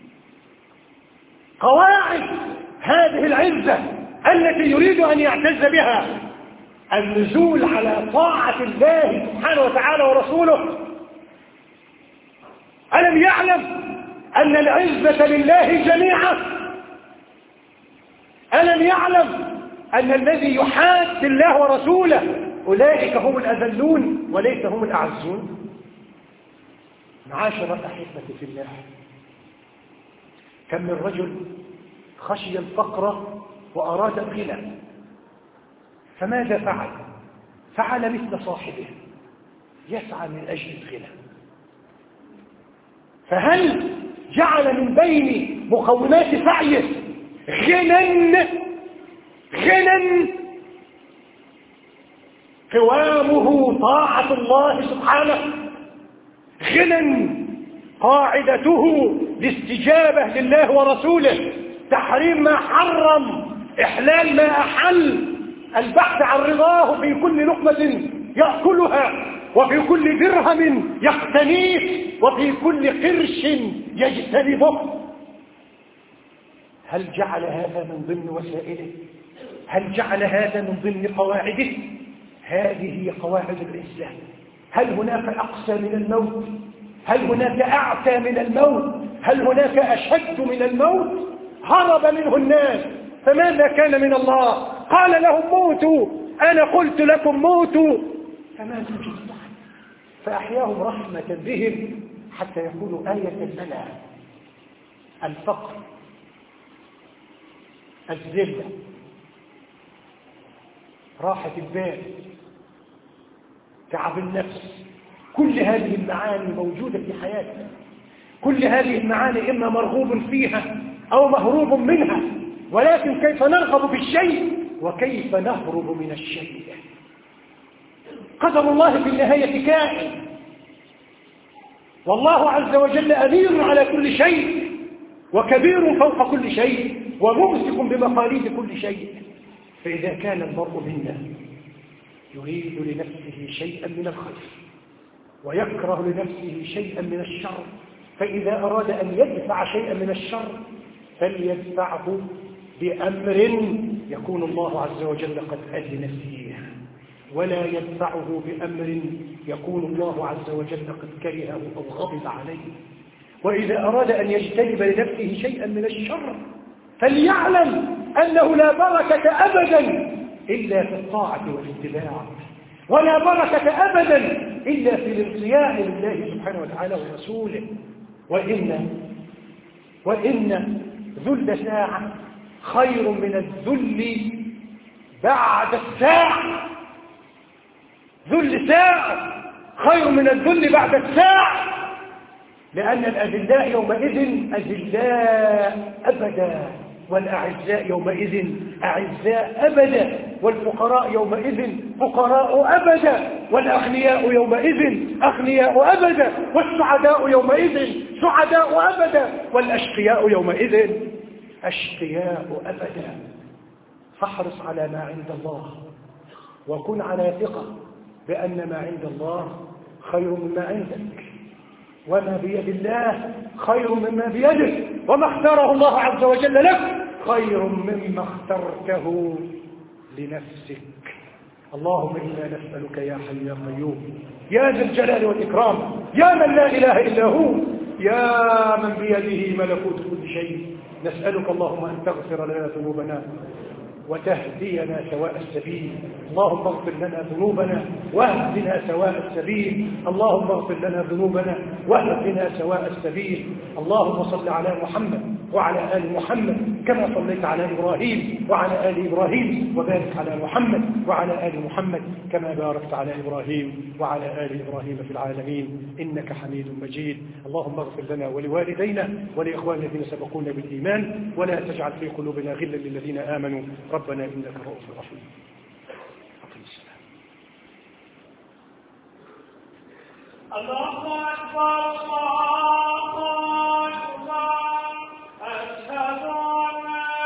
قواعد هذه العزة التي يريد أن يعتز بها النزول على طاعة الله سبحانه وتعالى ورسوله؟ ألم يعلم أن العزة لله جميعا؟ ألم يعلم أن الذي يحاد الله ورسوله أولئك هم الأذلون وليس هم الأعزون؟ معاشر الأحبة في الله، كم من رجل خشي الفقر وأراد الغنى، فماذا فعل؟ فعل مثل صاحبه، يسعى من أجل الغنى. فهل جعل من بين مقومات سعيه غنى قوامه طاعة الله سبحانه، غنى قاعدته الاستجابة لله ورسوله، تحريم ما حرم، إحلال ما أحل، البحث عن رضاه في كل لقمة يأكلها، وفي كل درهم يقتنيه، وفي كل قرش يجتنبه؟ هل جعل هذا من ضمن وسائله؟ هل جعل هذا من ضمن قواعده؟ هذه هي قواعد الإسلام. هل هناك أقسى من الموت؟ هل هناك أعتى من الموت؟ هل هناك أشد من الموت؟ هرب منه الناس، فماذا كان من الله؟ قال لهم موتوا، أنا قلت لكم موتوا، فما توجد أحد، فأحياهم رحمة بهم حتى يكونوا آية لنا. الفقر، الذلة، راحة البال، تعب النفس، كل هذه المعاني موجودة في حياتنا. كل هذه المعاني إما مرغوب فيها أو مهروب منها، ولكن كيف نرغب في الشيء وكيف نهرب من الشيء. قدر الله في النهاية كائن، والله عز وجل أمير على كل شيء، وكبير فوق كل شيء، وممسك بمقاليد كل شيء. فإذا كان المرء منا يريد لنفسه شيئا من الخير ويكره لنفسه شيئا من الشر، فإذا أراد أن يدفع شيئا من الشر فليدفعه بأمر يكون الله عز وجل قد أذن فيه، ولا يدفعه بأمر يكون الله عز وجل قد كرهه أو غضب عليه. وإذا أراد أن يجتنب لنفسه شيئا من الشر فليعلم أنه لا بركة أبدا إلا في الطاعة والاتباع، ولا بركة أبدا إلا في الانقياد لله سبحانه وتعالى ورسوله. وإن ذل ساعة خير من الذل بعد الساعة. ذل ساعة خير من الذل بعد الساعة، لأن الأذلاء يومئذ أذلاء أبدا، والأعزاء يومئذ أعزاء أبدا، والفقراء يومئذ فقراء أبدا، والأغنياء يومئذ أغنياء أبدا، والسعداء يومئذ سعداء أبدا، والأشقياء يومئذ أشقياء أبدا. فاحرص على ما عند الله، وكن على ثقة بأن ما عند الله خير مما عندك، وما بيد الله خير مما بيدك، وما اختاره الله عز وجل لك خير مما اخترته لنفسك. اللهم إنا نسألك يا حي يا قيوم يا ذا الجلال والإكرام يا من لا إله إلا هو يا من بيده ملكوت كل شيء، نسألك اللهم أن تغفر لنا ذنوبنا وتهدينا سواء السبيل. اللهم اغفر لنا ذنوبنا واهدنا سواء السبيل. اللهم اغفر لنا ذنوبنا واهدنا سواء السبيل. اللهم صل على محمد وعلى آل محمد كما صليت على إبراهيم وعلى آل إبراهيم، وبارك على محمد وعلى آل محمد كما باركت على إبراهيم وعلى آل إبراهيم في العالمين إنك حميد مجيد. اللهم اغفر لنا ولوالدينا ولإخواننا الذين سبقونا بالإيمان، ولا تجعل في قلوبنا غلا للذين آمنوا ربنا إنك رؤوف رحيم. الله أكبر الله أكبر أشهد أن لا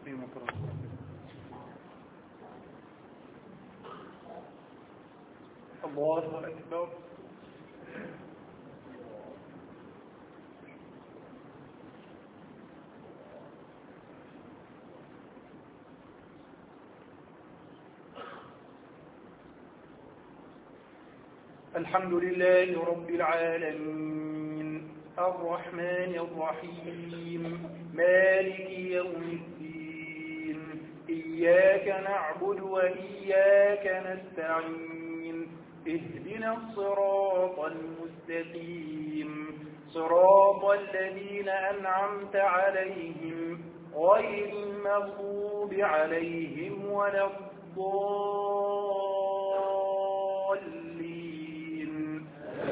الله أكبر. الحمد لله رب العالمين الرحمن الرحيم مالك يوم الدين إياك نعبد وإياك نستعين اهدنا الصراط المستقيم صراط الذين أنعمت عليهم غير المغضوب عليهم ولا الضالين.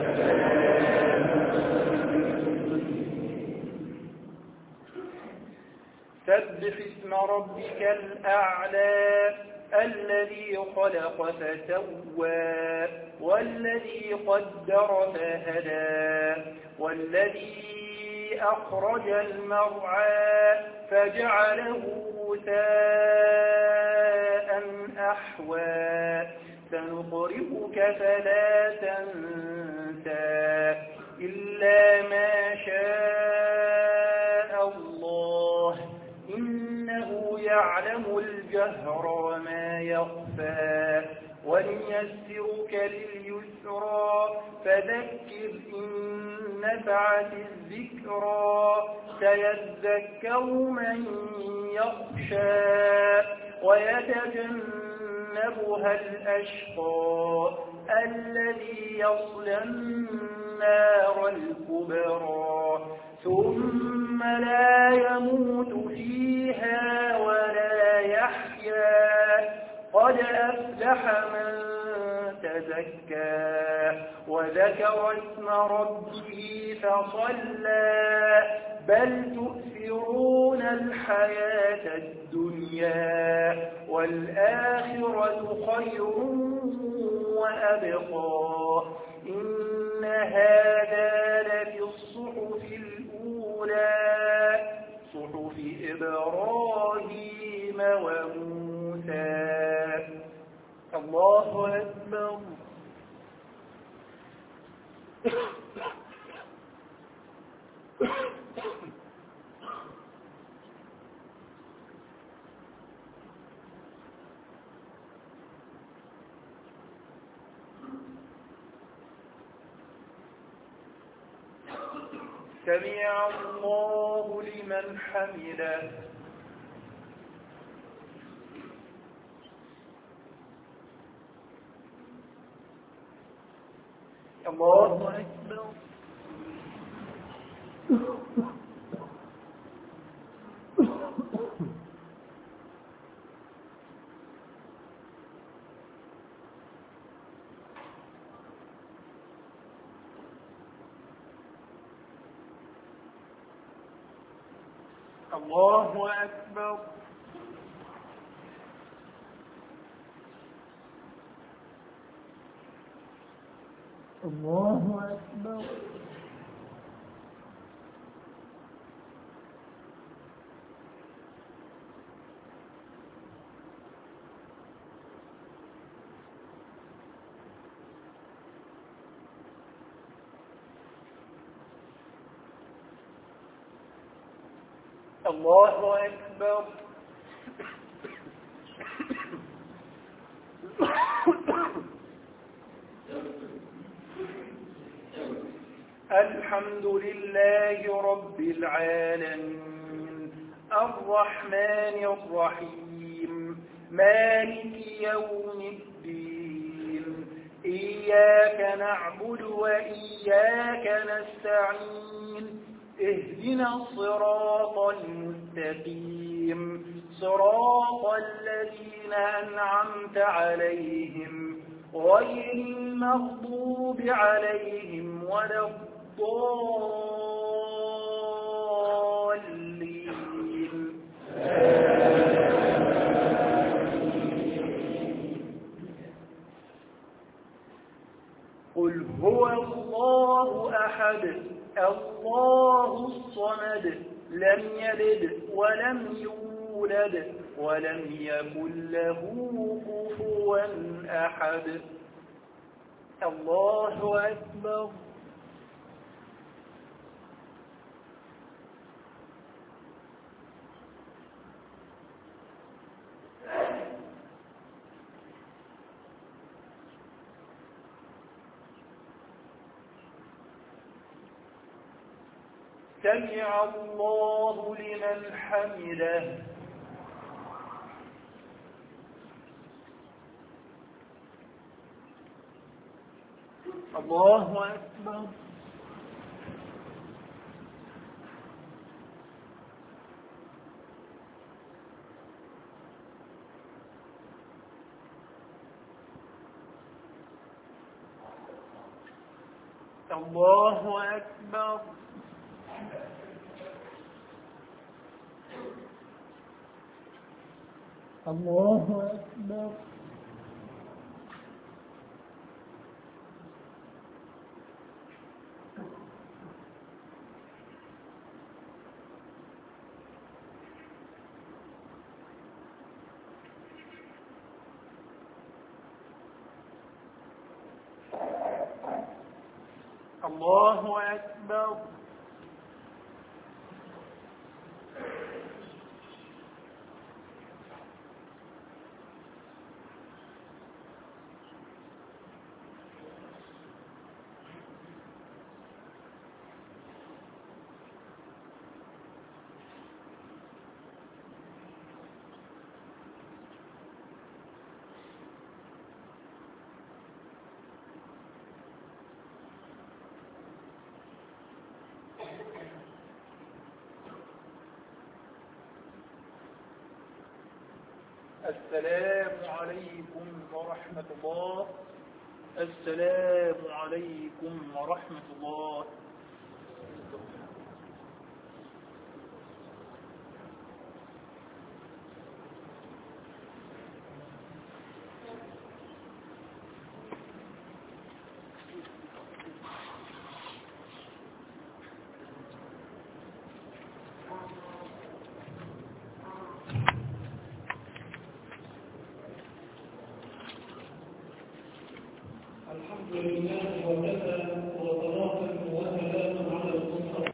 سبح اسم ربك الأعلى الذي خلق فسوى والذي قدر فهدى والذي أخرج المرعى فجعله غثاء أحوى سنقرئك فلا تنسى إلا ما شاء الله إنه يعلم الجهر وما يخفى وليسرك لليسرى فذكر إن نفعت الذكرى سيذكر من يخشى ويتجنبها الأشقى الذي يصلى النار الكبرى ثم لا يموت فيها ولا يحيا قد أفلح من تزكى وذكر اسم ربه فصلى بل تؤثرون الحياة الدنيا والآخرة خير وأبقى إن هذا لفي الصحف الأولى صحف إبراهيم وموسى. الله أكبر. سمع الله لمن حمده. الله أكبر. الله أكبر. الله أكبر. الله أكبر. الحمد لله رب العالمين الرحمن الرحيم مالك يوم الدين إياك نعبد وإياك نستعين اهدنا الصراط المستقيم صراط الذين أنعمت عليهم غير المغضوب عليهم ولا الضالين. قل هو الله أحد الله الصمد لم يلد ولم يولد يولد ولم يكن له كفوا أحد. الله أكبر. سمع الله لمن حمده. الله أكبر. الله أكبر. الله أكبر. الله أكبر. السلام عليكم ورحمة الله. السلام عليكم ورحمة الله. الحمد لله وكفى وصلاة